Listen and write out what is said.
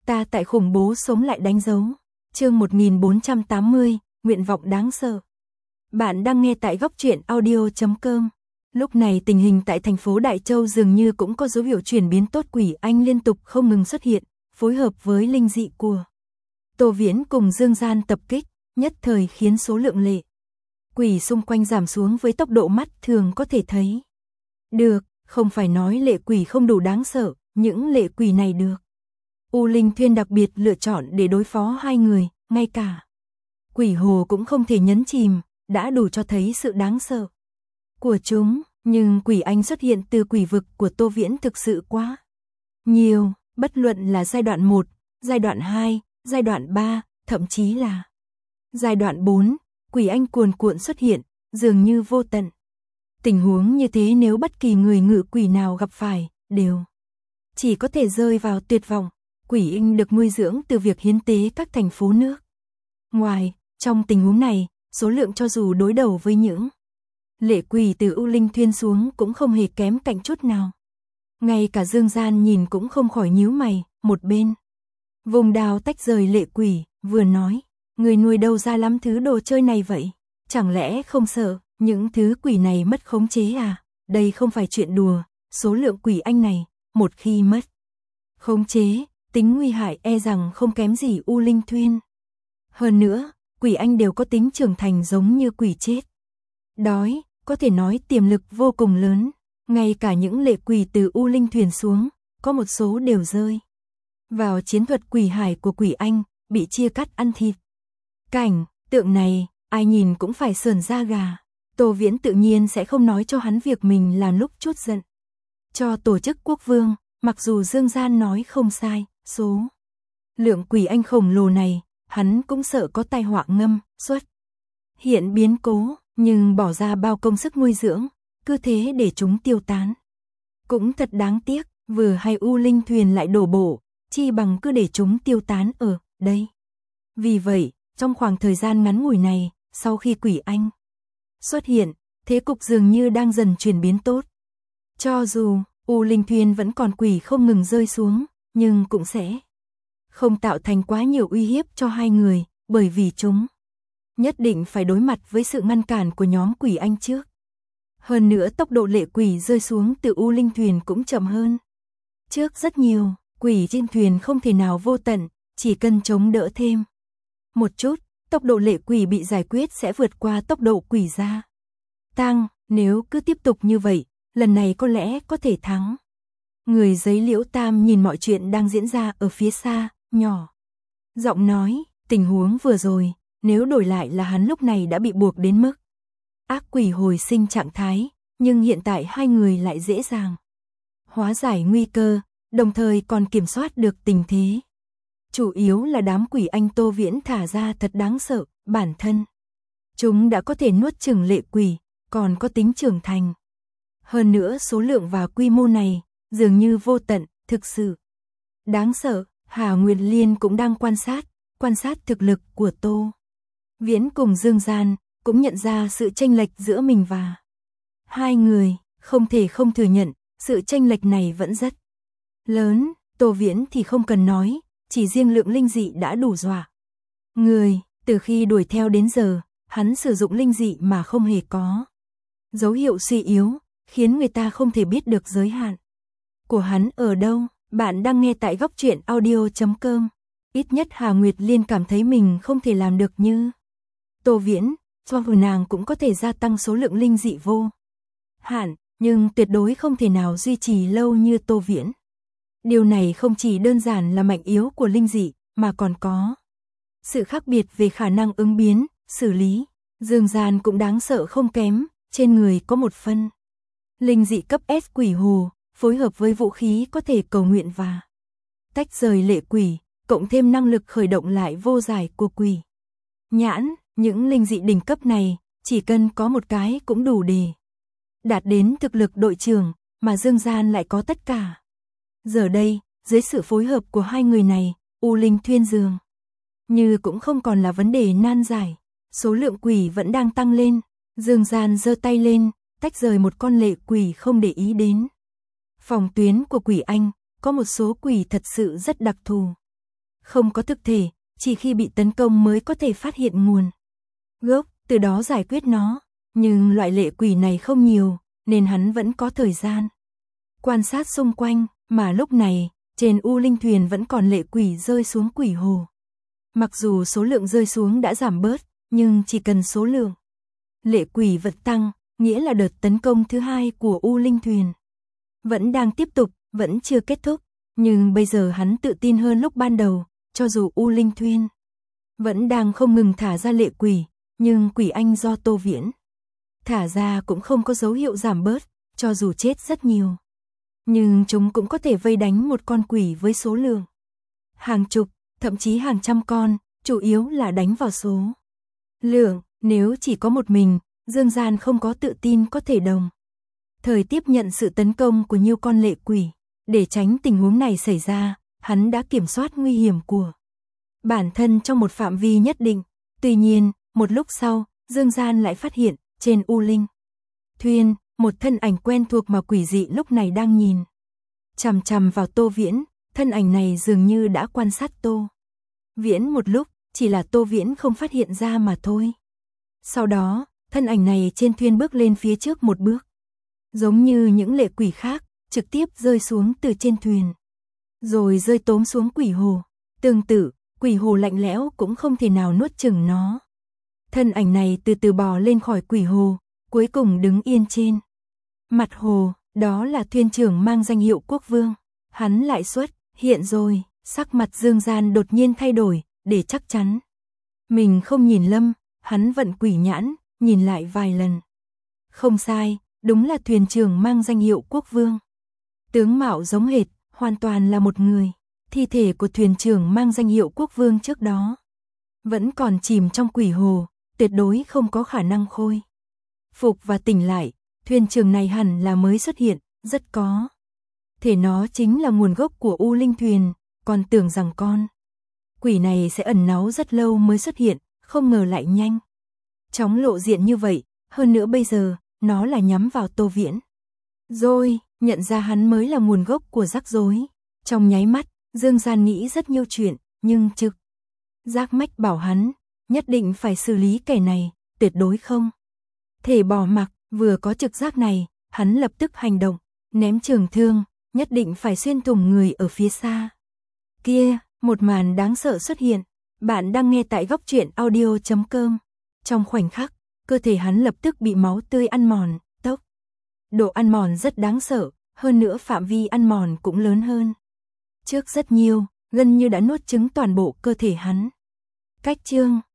Ta tại khủng bố sống lại đánh dấu. Chương 1480, nguyện vọng đáng sợ. Bạn đang nghe tại góc truyện audio.com. Lúc này tình hình tại thành phố Đại Châu dường như cũng có dấu hiệu chuyển biến tốt, quỷ anh liên tục không ngừng xuất hiện, phối hợp với linh dị của Tô Viễn cùng Dương Gian tập kích, nhất thời khiến số lượng lệ quỷ xung quanh giảm xuống với tốc độ mắt thường có thể thấy. Được, không phải nói lệ quỷ không đủ đáng sợ, những lệ quỷ này được U Linh Thuyên đặc biệt lựa chọn để đối phó hai người, ngay cả quỷ hồ cũng không thể nhấn chìm, đã đủ cho thấy sự đáng sợ của chúng, nhưng quỷ anh xuất hiện từ quỷ vực của Tô Viễn thực sự quá nhiều, bất luận là giai đoạn 1, giai đoạn 2, giai đoạn 3, thậm chí là giai đoạn 4, quỷ anh cuồn cuộn xuất hiện, dường như vô tận. Tình huống như thế nếu bất kỳ người ngự quỷ nào gặp phải, đều chỉ có thể rơi vào tuyệt vọng. Quỷ anh được nuôi dưỡng từ việc hiến tế các thành phố nước ngoài, trong tình huống này, số lượng cho dù đối đầu với những lệ quỷ từ U Linh Thuyên xuống cũng không hề kém cạnh chút nào. Ngay cả Dương Gian nhìn cũng không khỏi nhíu mày, một bên vùng đào tách rời lệ quỷ, vừa nói, người nuôi đâu ra lắm thứ đồ chơi này vậy? Chẳng lẽ không sợ những thứ quỷ này mất khống chế à? Đây không phải chuyện đùa, số lượng quỷ anh này, một khi mất khống chế, tính nguy hại e rằng không kém gì U Linh Thuyên. Hơn nữa, quỷ anh đều có tính trưởng thành giống như quỷ chết đói, có thể nói tiềm lực vô cùng lớn. Ngay cả những lệ quỷ từ U Linh Thuyền xuống, có một số đều rơi vào chiến thuật quỷ hải của quỷ anh, bị chia cắt ăn thịt. Cảnh tượng này, ai nhìn cũng phải sởn da gà. Tô Viễn tự nhiên sẽ không nói cho hắn việc mình làm lúc chút giận cho tổ chức quốc vương, mặc dù Dương Gian nói không sai, số lượng quỷ anh khổng lồ này, hắn cũng sợ có tai họa ngâm xuất hiện biến cố, nhưng bỏ ra bao công sức nuôi dưỡng, cứ thế để chúng tiêu tán. Cũng thật đáng tiếc, vừa hay U Linh Thuyền lại đổ bộ, chi bằng cứ để chúng tiêu tán ở đây. Vì vậy, trong khoảng thời gian ngắn ngủi này, sau khi quỷ anh xuất hiện, thế cục dường như đang dần chuyển biến tốt. Cho dù U Linh Thuyền vẫn còn quỷ không ngừng rơi xuống, nhưng cũng sẽ không tạo thành quá nhiều uy hiếp cho hai người, bởi vì chúng nhất định phải đối mặt với sự ngăn cản của nhóm quỷ anh trước. Hơn nữa tốc độ lệ quỷ rơi xuống từ U Linh Thuyền cũng chậm hơn trước rất nhiều, quỷ trên thuyền không thể nào vô tận, chỉ cần chống đỡ thêm một chút, tốc độ lệ quỷ bị giải quyết sẽ vượt qua tốc độ quỷ gia tăng. Nếu cứ tiếp tục như vậy, lần này có lẽ có thể thắng. Người giấy Liễu Tam nhìn mọi chuyện đang diễn ra ở phía xa, nhỏ giọng nói, tình huống vừa rồi, nếu đổi lại là hắn lúc này đã bị buộc đến mức ác quỷ hồi sinh trạng thái, nhưng hiện tại hai người lại dễ dàng hóa giải nguy cơ, đồng thời còn kiểm soát được tình thế. Chủ yếu là đám quỷ anh Tô Viễn thả ra thật đáng sợ, bản thân chúng đã có thể nuốt chửng lệ quỷ, còn có tính trưởng thành. Hơn nữa số lượng và quy mô này, dường như vô tận, thực sự đáng sợ. Hà Nguyệt Liên cũng đang quan sát thực lực của Tô Viễn cùng Dương Gian, cũng nhận ra sự chênh lệch giữa mình và hai người, không thể không thừa nhận, sự chênh lệch này vẫn rất lớn. Tô Viễn thì không cần nói, chỉ riêng lượng linh dị đã đủ dọa người, từ khi đuổi theo đến giờ, hắn sử dụng linh dị mà không hề có dấu hiệu suy yếu, khiến người ta không thể biết được giới hạn của hắn ở đâu. Bạn đang nghe tại góc truyện audio.com. Ít nhất Hà Nguyệt Liên cảm thấy mình không thể làm được như Tô Viễn, cho dù nàng cũng có thể gia tăng số lượng linh dị vô hạn, nhưng tuyệt đối không thể nào duy trì lâu như Tô Viễn. Điều này không chỉ đơn giản là mạnh yếu của linh dị, mà còn có sự khác biệt về khả năng ứng biến, xử lý. Dương Gian cũng đáng sợ không kém, trên người có một phân linh dị cấp S quỷ hồ, phối hợp với vũ khí có thể cầu nguyện và tách rời lệ quỷ, cộng thêm năng lực khởi động lại vô giải của quỷ nhãn. Những linh dị đỉnh cấp này, chỉ cần có một cái cũng đủ để đạt đến thực lực đội trưởng, mà Dương Gian lại có tất cả. Giờ đây, dưới sự phối hợp của hai người này, U Linh Thuyên dường như cũng không còn là vấn đề nan giải. Số lượng quỷ vẫn đang tăng lên. Dương Gian giơ tay lên, tách rời một con lệ quỷ không để ý đến phòng tuyến của quỷ anh, có một số quỷ thật sự rất đặc thù. Không có thực thể, chỉ khi bị tấn công mới có thể phát hiện nguồn gốc, từ đó giải quyết nó. Nhưng loại lệ quỷ này không nhiều, nên hắn vẫn có thời gian quan sát xung quanh, mà lúc này, trên U Linh thuyền vẫn còn lệ quỷ rơi xuống quỷ hồ. Mặc dù số lượng rơi xuống đã giảm bớt, nhưng chỉ cần số lượng lệ quỷ vật tăng, nghĩa là đợt tấn công thứ hai của U Linh thuyền vẫn đang tiếp tục, vẫn chưa kết thúc. Nhưng bây giờ hắn tự tin hơn lúc ban đầu, cho dù U Linh thuyền vẫn đang không ngừng thả ra lệ quỷ, nhưng quỷ anh do Tô Viễn thả ra cũng không có dấu hiệu giảm bớt, cho dù chết rất nhiều. Nhưng chúng cũng có thể vây đánh một con quỷ với số lượng hàng chục, thậm chí hàng trăm con, chủ yếu là đánh vào số lượng. Nếu chỉ có một mình, Dương Gian không có tự tin có thể đồng thời tiếp nhận sự tấn công của nhiều con lệ quỷ. Để tránh tình huống này xảy ra, hắn đã kiểm soát nguy hiểm của bản thân trong một phạm vi nhất định. Tuy nhiên, một lúc sau, Dương Gian lại phát hiện, trên U Linh thuyền, một thân ảnh quen thuộc mà quỷ dị lúc này đang nhìn chằm chằm vào Tô Viễn. Thân ảnh này dường như đã quan sát Tô Viễn một lúc, chỉ là Tô Viễn không phát hiện ra mà thôi. Sau đó, thân ảnh này trên thuyền bước lên phía trước một bước, giống như những lệ quỷ khác, trực tiếp rơi xuống từ trên thuyền, rồi rơi tóm xuống quỷ hồ. Tương tự, quỷ hồ lạnh lẽo cũng không thể nào nuốt chửng nó. Thân ảnh này từ từ bò lên khỏi quỷ hồ, cuối cùng đứng yên trên mặt hồ. Đó là thuyền trưởng mang danh hiệu Quốc Vương. Hắn lại xuất hiện rồi. Sắc mặt Dương Gian đột nhiên thay đổi, để chắc chắn mình không nhìn lầm, hắn vận quỷ nhãn, nhìn lại vài lần. Không sai, đúng là thuyền trưởng mang danh hiệu Quốc Vương. Tướng mạo giống hệt, hoàn toàn là một người. Thi thể của thuyền trưởng mang danh hiệu Quốc Vương trước đó vẫn còn chìm trong quỷ hồ, tuyệt đối không có khả năng khôi phục và tỉnh lại. Thuyền trưởng này hẳn là mới xuất hiện, rất có thể nó chính là nguồn gốc của U Linh thuyền. Còn tưởng rằng con quỷ này sẽ ẩn náu rất lâu mới xuất hiện, không ngờ lại nhanh chóng lộ diện như vậy. Hơn nữa bây giờ, nó là nhắm vào Tô Viễn rồi, nhận ra hắn mới là nguồn gốc của rắc rối. Trong nháy mắt, Dương Gian nghĩ rất nhiều chuyện, nhưng trực giác mách bảo hắn nhất định phải xử lý kẻ này, tuyệt đối không thể bỏ mặc. Vừa có trực giác này, hắn lập tức hành động, ném trường thương, nhất định phải xuyên thủng người ở phía xa kia. Một màn đáng sợ xuất hiện. Bạn đang nghe tại góc truyện audio.com. Trong khoảnh khắc, cơ thể hắn lập tức bị máu tươi ăn mòn. Tốc độ ăn mòn rất đáng sợ, hơn nữa phạm vi ăn mòn cũng lớn hơn trước rất nhiều, gần như đã nuốt chửng toàn bộ cơ thể hắn. Cách chương